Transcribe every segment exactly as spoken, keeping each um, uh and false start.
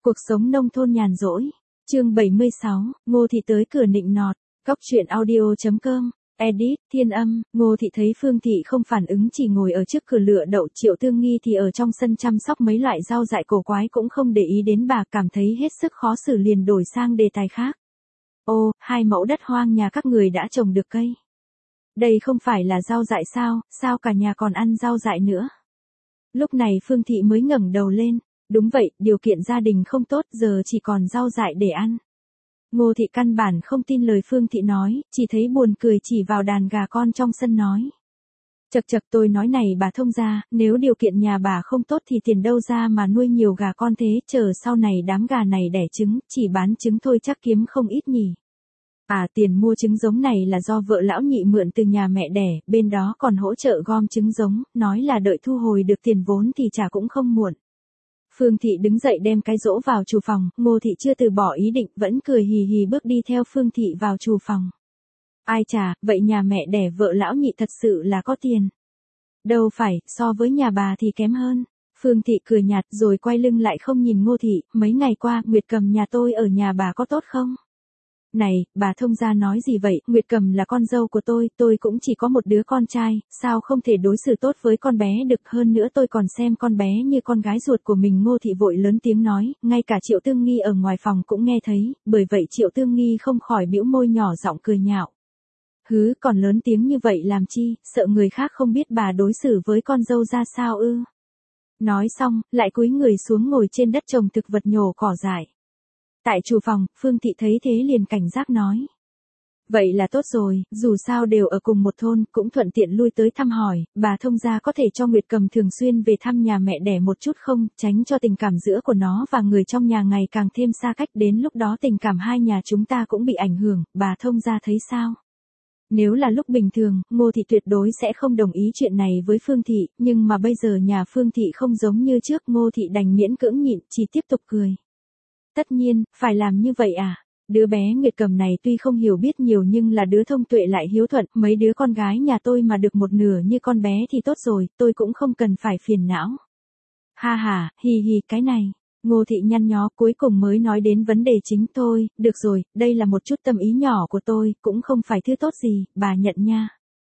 Cuộc sống nông thôn nhàn rỗi. Chương bảy mươi sáu, Ngô Thị tới cửa nịnh nọt. Góc truyện audio chấm com. Edit, Thiên Âm. Ngô Thị thấy Phương Thị không phản ứng chỉ ngồi ở trước cửa lựa đậu, Triệu Tương Nghi thì ở trong sân chăm sóc mấy loại rau dại cổ quái cũng không để ý đến bà, cảm thấy hết sức khó xử liền đổi sang đề tài khác. Ô, hai mẫu đất hoang nhà các người đã trồng được cây. Đây không phải là rau dại sao, sao cả nhà còn ăn rau dại nữa? Lúc này Phương Thị mới ngẩng đầu lên. Đúng vậy, điều kiện gia đình không tốt, giờ chỉ còn rau dại để ăn. Ngô Thị căn bản không tin lời Phương Thị nói, chỉ thấy buồn cười chỉ vào đàn gà con trong sân nói. Chật chật, tôi nói này bà thông gia, nếu điều kiện nhà bà không tốt thì tiền đâu ra mà nuôi nhiều gà con thế, chờ sau này đám gà này đẻ trứng, chỉ bán trứng thôi chắc kiếm không ít nhỉ. À, tiền mua trứng giống này là do vợ lão nhị mượn từ nhà mẹ đẻ, bên đó còn hỗ trợ gom trứng giống, nói là đợi thu hồi được tiền vốn thì trả cũng không muộn. Phương Thị đứng dậy đem cái rỗ vào chủ phòng, Ngô Thị chưa từ bỏ ý định, vẫn cười hì hì bước đi theo Phương Thị vào chủ phòng. Ai chà, vậy nhà mẹ đẻ vợ lão nhị thật sự là có tiền. Đâu phải, so với nhà bà thì kém hơn. Phương Thị cười nhạt rồi quay lưng lại không nhìn Ngô Thị, mấy ngày qua, Nguyệt Cầm nhà tôi ở nhà bà có tốt không? Này, bà thông gia nói gì vậy, Nguyệt Cầm là con dâu của tôi, tôi cũng chỉ có một đứa con trai, sao không thể đối xử tốt với con bé được, hơn nữa tôi còn xem con bé như con gái ruột của mình. Ngô Thị vội lớn tiếng nói, ngay cả Triệu Tương Nghi ở ngoài phòng cũng nghe thấy, bởi vậy Triệu Tương Nghi không khỏi bĩu môi nhỏ giọng cười nhạo. Hứ, còn lớn tiếng như vậy làm chi, sợ người khác không biết bà đối xử với con dâu ra sao ư? Nói xong, lại cúi người xuống ngồi trên đất trồng thực vật nhổ cỏ dại. Tại chủ phòng, Phương Thị thấy thế liền cảnh giác nói. Vậy là tốt rồi, dù sao đều ở cùng một thôn, cũng thuận tiện lui tới thăm hỏi, bà thông gia có thể cho Nguyệt Cầm thường xuyên về thăm nhà mẹ đẻ một chút không, tránh cho tình cảm giữa của nó và người trong nhà ngày càng thêm xa cách, đến lúc đó tình cảm hai nhà chúng ta cũng bị ảnh hưởng, bà thông gia thấy sao? Nếu là lúc bình thường, Ngô Thị tuyệt đối sẽ không đồng ý chuyện này với Phương Thị, nhưng mà bây giờ nhà Phương Thị không giống như trước, Ngô Thị đành miễn cưỡng nhịn, chỉ tiếp tục cười. Tất nhiên, phải làm như vậy à? Đứa bé Nguyệt Cầm này tuy không hiểu biết nhiều nhưng là đứa thông tuệ lại hiếu thuận, mấy đứa con gái nhà tôi mà được một nửa như con bé thì tốt rồi, tôi cũng không cần phải phiền não. Ha ha, hì hì, cái này. Ngô Thị nhăn nhó cuối cùng mới nói đến vấn đề chính. Thôi, được rồi, đây là một chút tâm ý nhỏ của tôi, cũng không phải thứ tốt gì, bà nhận nha.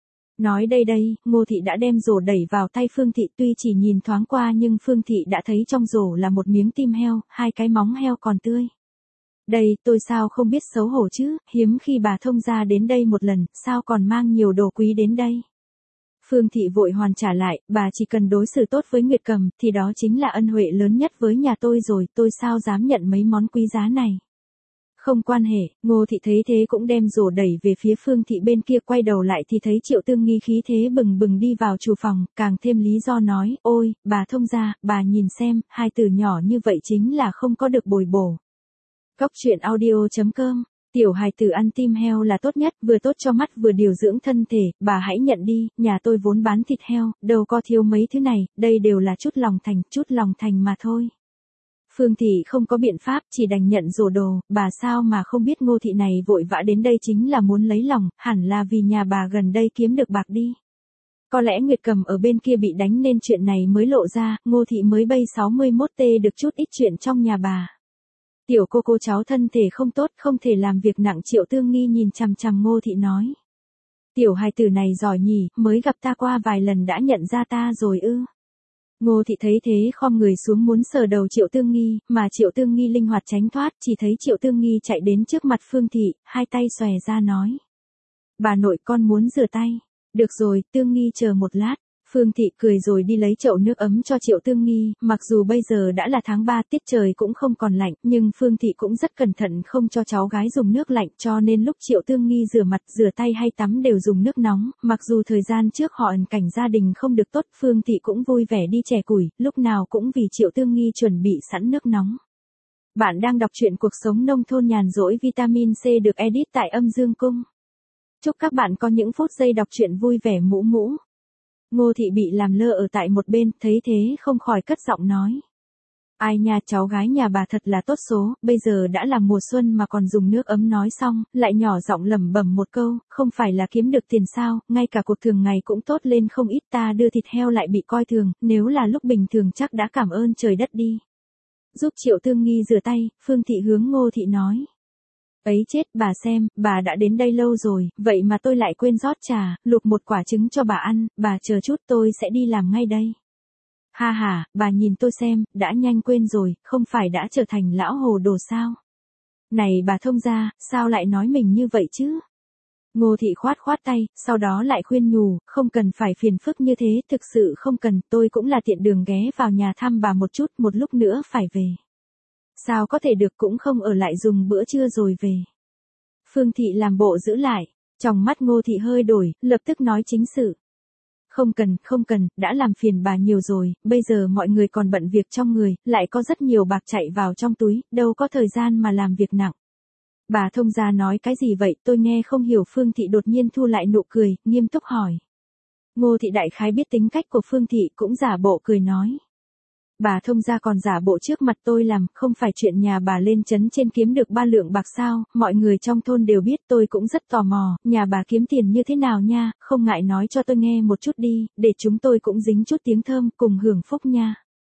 Nói đây đây, Ngô Thị đã đem rổ đẩy vào tay Phương Thị, tuy chỉ nhìn thoáng qua nhưng Phương Thị đã thấy trong rổ là một miếng tim heo, hai cái móng heo còn tươi. Đây, tôi sao không biết xấu hổ chứ, hiếm khi bà thông gia đến đây một lần, sao còn mang nhiều đồ quý đến đây. Phương Thị vội hoàn trả lại, bà chỉ cần đối xử tốt với Nguyệt Cầm, thì đó chính là ân huệ lớn nhất với nhà tôi rồi, tôi sao dám nhận mấy món quý giá này. Không quan hệ, Ngô Thị thấy thế cũng đem rổ đẩy về phía Phương Thị bên kia, quay đầu lại thì thấy Triệu Tương Nghi khí thế bừng bừng đi vào chủ phòng, càng thêm lý do nói, ôi, bà thông gia, bà nhìn xem, hai từ nhỏ như vậy chính là không có được bồi bổ. Góc truyện audio chấm com. Tiểu hài tử ăn tim heo là tốt nhất, vừa tốt cho mắt vừa điều dưỡng thân thể, bà hãy nhận đi, nhà tôi vốn bán thịt heo, đâu có thiếu mấy thứ này, đây đều là chút lòng thành, chút lòng thành mà thôi. Phương Thị không có biện pháp, chỉ đành nhận rổ đồ, bà sao mà không biết Ngô Thị này vội vã đến đây chính là muốn lấy lòng, hẳn là vì nhà bà gần đây kiếm được bạc đi. Có lẽ Nguyệt Cầm ở bên kia bị đánh nên chuyện này mới lộ ra, Ngô Thị mới bay sáu mươi mốt tê được chút ít chuyện trong nhà bà. Tiểu cô cô cháu thân thể không tốt, không thể làm việc nặng. Triệu Tương Nghi nhìn chằm chằm Ngô Thị nói. Tiểu hài tử này giỏi nhỉ, mới gặp ta qua vài lần đã nhận ra ta rồi ư. Ngô Thị thấy thế khom người xuống muốn sờ đầu Triệu Tương Nghi, mà Triệu Tương Nghi linh hoạt tránh thoát, chỉ thấy Triệu Tương Nghi chạy đến trước mặt Phương Thị, hai tay xòe ra nói. Bà nội con muốn rửa tay. Được rồi, Tương Nghi chờ một lát. Phương Thị cười rồi đi lấy chậu nước ấm cho Triệu Tương Nghi, mặc dù bây giờ đã là tháng ba, tiết trời cũng không còn lạnh, nhưng Phương Thị cũng rất cẩn thận không cho cháu gái dùng nước lạnh, cho nên lúc Triệu Tương Nghi rửa mặt, rửa tay hay tắm đều dùng nước nóng, mặc dù thời gian trước họ ẩn cảnh gia đình không được tốt, Phương Thị cũng vui vẻ đi chẻ củi, lúc nào cũng vì Triệu Tương Nghi chuẩn bị sẵn nước nóng. Bạn đang đọc truyện cuộc sống nông thôn nhàn rỗi vitamin C được edit tại Âm Dương Cung. Chúc các bạn có những phút giây đọc truyện vui vẻ mũ mũ. Ngô Thị bị làm lơ ở tại một bên, thấy thế không khỏi cất giọng nói. Ai nha, cháu gái nhà bà thật là tốt số, bây giờ đã là mùa xuân mà còn dùng nước ấm. Nói xong, lại nhỏ giọng lẩm bẩm một câu, không phải là kiếm được tiền sao, ngay cả cuộc thường ngày cũng tốt lên không ít, ta đưa thịt heo lại bị coi thường, nếu là lúc bình thường chắc đã cảm ơn trời đất đi. giúp Triệu Tương Nghi rửa tay, Phương Thị hướng Ngô Thị nói. Ấy chết, bà xem, bà đã đến đây lâu rồi, vậy mà tôi lại quên rót trà, luộc một quả trứng cho bà ăn, bà chờ chút tôi sẽ đi làm ngay đây. Ha ha, bà nhìn tôi xem, đã nhanh quên rồi, không phải đã trở thành lão hồ đồ sao? Này bà thông gia, sao lại nói mình như vậy chứ? Ngô Thị khoát khoát tay, sau đó lại khuyên nhủ, không cần phải phiền phức như thế, thực sự không cần, tôi cũng là tiện đường ghé vào nhà thăm bà một chút, một lúc nữa phải về. Sao có thể được, cũng không ở lại dùng bữa trưa rồi về. Phương Thị làm bộ giữ lại, trong mắt Ngô Thị hơi đổi, lập tức nói chính sự. Không cần, không cần, đã làm phiền bà nhiều rồi, bây giờ mọi người còn bận việc trong người, lại có rất nhiều bạc chạy vào trong túi, đâu có thời gian mà làm việc nặng. Bà thông gia nói cái gì vậy, tôi nghe không hiểu. Phương Thị đột nhiên thu lại nụ cười, nghiêm túc hỏi. Ngô Thị đại khái biết tính cách của Phương Thị, cũng giả bộ cười nói. Bà thông gia còn giả bộ trước mặt tôi làm, không phải chuyện nhà bà lên trấn trên kiếm được ba lượng bạc sao, mọi người trong thôn đều biết, tôi cũng rất tò mò, nhà bà kiếm tiền như thế nào nha, không ngại nói cho tôi nghe một chút đi, để chúng tôi cũng dính chút tiếng thơm, cùng hưởng phúc nha.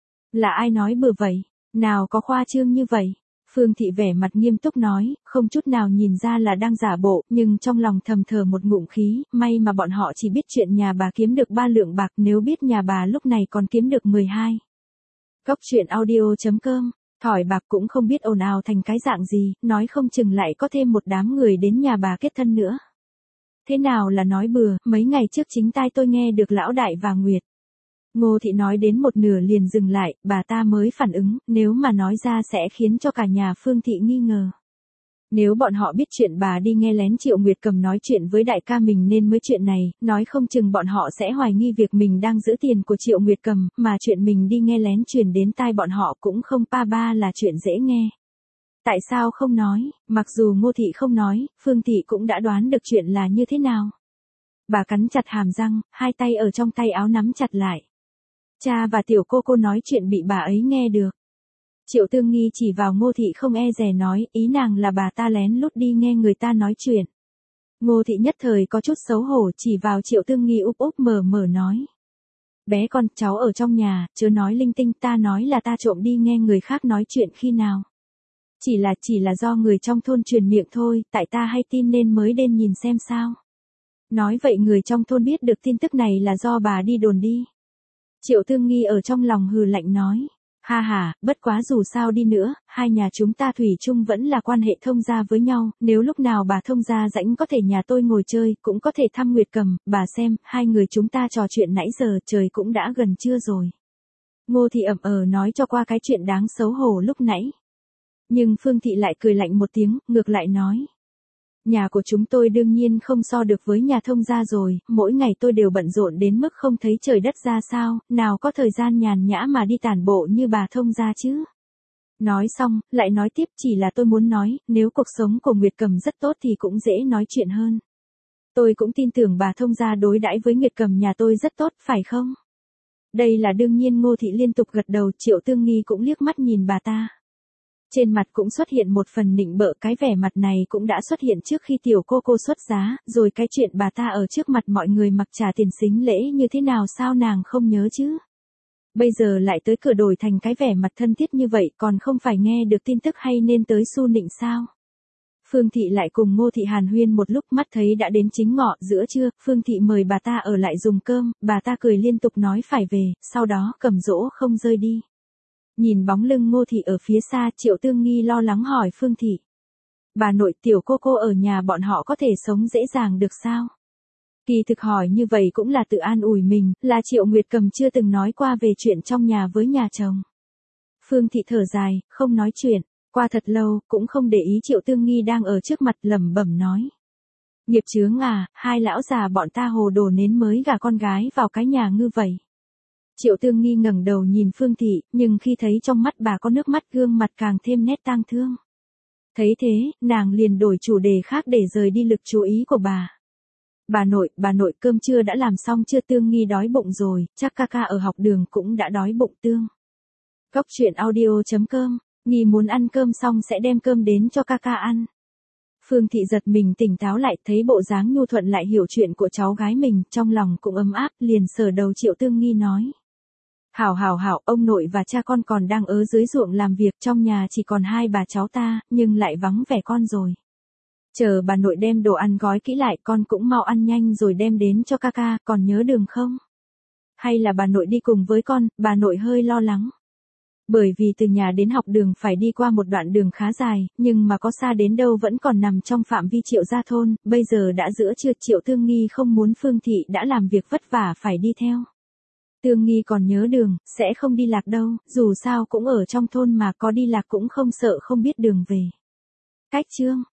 Là ai nói bừa vậy, nào có khoa trương như vậy. Phương Thị vẻ mặt nghiêm túc nói, không chút nào nhìn ra là đang giả bộ, nhưng trong lòng thầm thở một ngụm khí, may mà bọn họ chỉ biết chuyện nhà bà kiếm được ba lượng bạc, nếu biết nhà bà lúc này còn kiếm được mười hai. Góc truyện audio chấm com, thỏi bạc cũng không biết ồn ào thành cái dạng gì, nói không chừng lại có thêm một đám người đến nhà bà kết thân nữa. Thế nào là nói bừa, mấy ngày trước chính tai tôi nghe được lão đại và Nguyệt. Ngô Thị nói đến một nửa liền dừng lại, bà ta mới phản ứng, nếu mà nói ra sẽ khiến cho cả nhà Phương Thị nghi ngờ. Nếu bọn họ biết chuyện bà đi nghe lén Triệu Nguyệt Cầm nói chuyện với đại ca mình nên mới chuyện này, nói không chừng bọn họ sẽ hoài nghi việc mình đang giữ tiền của Triệu Nguyệt Cầm, mà chuyện mình đi nghe lén truyền đến tai bọn họ cũng không pa ba là chuyện dễ nghe. Tại sao không nói, mặc dù Ngô Thị không nói, Phương Thị cũng đã đoán được chuyện là như thế nào. Bà cắn chặt hàm răng, hai tay ở trong tay áo nắm chặt lại. Cha và tiểu cô cô nói chuyện bị bà ấy nghe được. Triệu Tương Nghi chỉ vào Ngô Thị không e dè nói, ý nàng là bà ta lén lút đi nghe người ta nói chuyện. Ngô Thị nhất thời có chút xấu hổ, chỉ vào Triệu Tương Nghi úp úp mở mở nói. Bé con, cháu ở trong nhà, chớ nói linh tinh, ta nói là ta trộm đi nghe người khác nói chuyện khi nào. Chỉ là, chỉ là do người trong thôn truyền miệng thôi, tại ta hay tin nên mới đến nhìn xem sao. Nói vậy người trong thôn biết được tin tức này là do bà đi đồn đi. Triệu Tương Nghi ở trong lòng hừ lạnh nói. Ha ha, bất quá dù sao đi nữa, hai nhà chúng ta thủy chung vẫn là quan hệ thông gia với nhau, nếu lúc nào bà thông gia rãnh có thể nhà tôi ngồi chơi, cũng có thể thăm Nguyệt Cầm, bà xem, hai người chúng ta trò chuyện nãy giờ, trời cũng đã gần trưa rồi. Ngô Thị ậm ờ nói cho qua cái chuyện đáng xấu hổ lúc nãy. Nhưng Phương Thị lại cười lạnh một tiếng, ngược lại nói. Nhà của chúng tôi đương nhiên không so được với nhà thông gia rồi, mỗi ngày tôi đều bận rộn đến mức không thấy trời đất ra sao, nào có thời gian nhàn nhã mà đi tản bộ như bà thông gia chứ. Nói xong, lại nói tiếp, chỉ là tôi muốn nói, nếu cuộc sống của Nguyệt Cầm rất tốt thì cũng dễ nói chuyện hơn. Tôi cũng tin tưởng bà thông gia đối đãi với Nguyệt Cầm nhà tôi rất tốt, phải không? Đây là đương nhiên. Ngô Thị liên tục gật đầu, Triệu Tương Nghi cũng liếc mắt nhìn bà ta. Trên mặt cũng xuất hiện một phần nịnh bợ, cái vẻ mặt này cũng đã xuất hiện trước khi tiểu cô cô xuất giá, rồi cái chuyện bà ta ở trước mặt mọi người mặc trà tiền xính lễ như thế nào sao nàng không nhớ chứ. Bây giờ lại tới cửa đổi thành cái vẻ mặt thân thiết như vậy, còn không phải nghe được tin tức hay nên tới su nịnh sao. Phương Thị lại cùng Ngô Thị hàn huyên một lúc, mắt thấy đã đến chính ngọ giữa trưa, Phương Thị mời bà ta ở lại dùng cơm, bà ta cười liên tục nói phải về, sau đó cầm dỗ không rơi đi. Nhìn bóng lưng Ngô Thị ở phía xa, Triệu Tương Nghi lo lắng hỏi Phương Thị. Bà nội, tiểu cô cô ở nhà bọn họ có thể sống dễ dàng được sao? Kỳ thực hỏi như vậy cũng là tự an ủi mình, là Triệu Nguyệt Cầm chưa từng nói qua về chuyện trong nhà với nhà chồng. Phương Thị thở dài, không nói chuyện, qua thật lâu, cũng không để ý Triệu Tương Nghi đang ở trước mặt, lẩm bẩm nói. Nghiệp chướng à, hai lão già bọn ta hồ đồ nến mới gả con gái vào cái nhà ngư vậy. Triệu Tương Nghi ngẩng đầu nhìn Phương Thị, nhưng khi thấy trong mắt bà có nước mắt, gương mặt càng thêm nét tang thương. Thấy thế, nàng liền đổi chủ đề khác để rời đi lực chú ý của bà. Bà nội, bà nội, cơm trưa đã làm xong chưa? Tương Nghi đói bụng rồi, chắc ca ca ở học đường cũng đã đói bụng tương. Góc truyện audio chấm com, Nghi muốn ăn cơm xong sẽ đem cơm đến cho ca ca ăn. Phương Thị giật mình tỉnh táo lại, thấy bộ dáng nhu thuận lại hiểu chuyện của cháu gái mình, trong lòng cũng ấm áp, liền sờ đầu Triệu Tương Nghi nói. Hảo hảo hảo, ông nội và cha con còn đang ở dưới ruộng làm việc, trong nhà chỉ còn hai bà cháu ta, nhưng lại vắng vẻ con rồi. Chờ bà nội đem đồ ăn gói kỹ lại, con cũng mau ăn nhanh rồi đem đến cho ca ca, còn nhớ đường không? Hay là bà nội đi cùng với con? Bà nội hơi lo lắng. Bởi vì từ nhà đến học đường phải đi qua một đoạn đường khá dài, nhưng mà có xa đến đâu vẫn còn nằm trong phạm vi Triệu gia thôn, bây giờ đã giữa trưa, Triệu Tương Nghi không muốn Phương Thị đã làm việc vất vả phải đi theo. Tương Nghi còn nhớ đường, sẽ không đi lạc đâu, dù sao cũng ở trong thôn mà có đi lạc cũng không sợ không biết đường về. Cách chương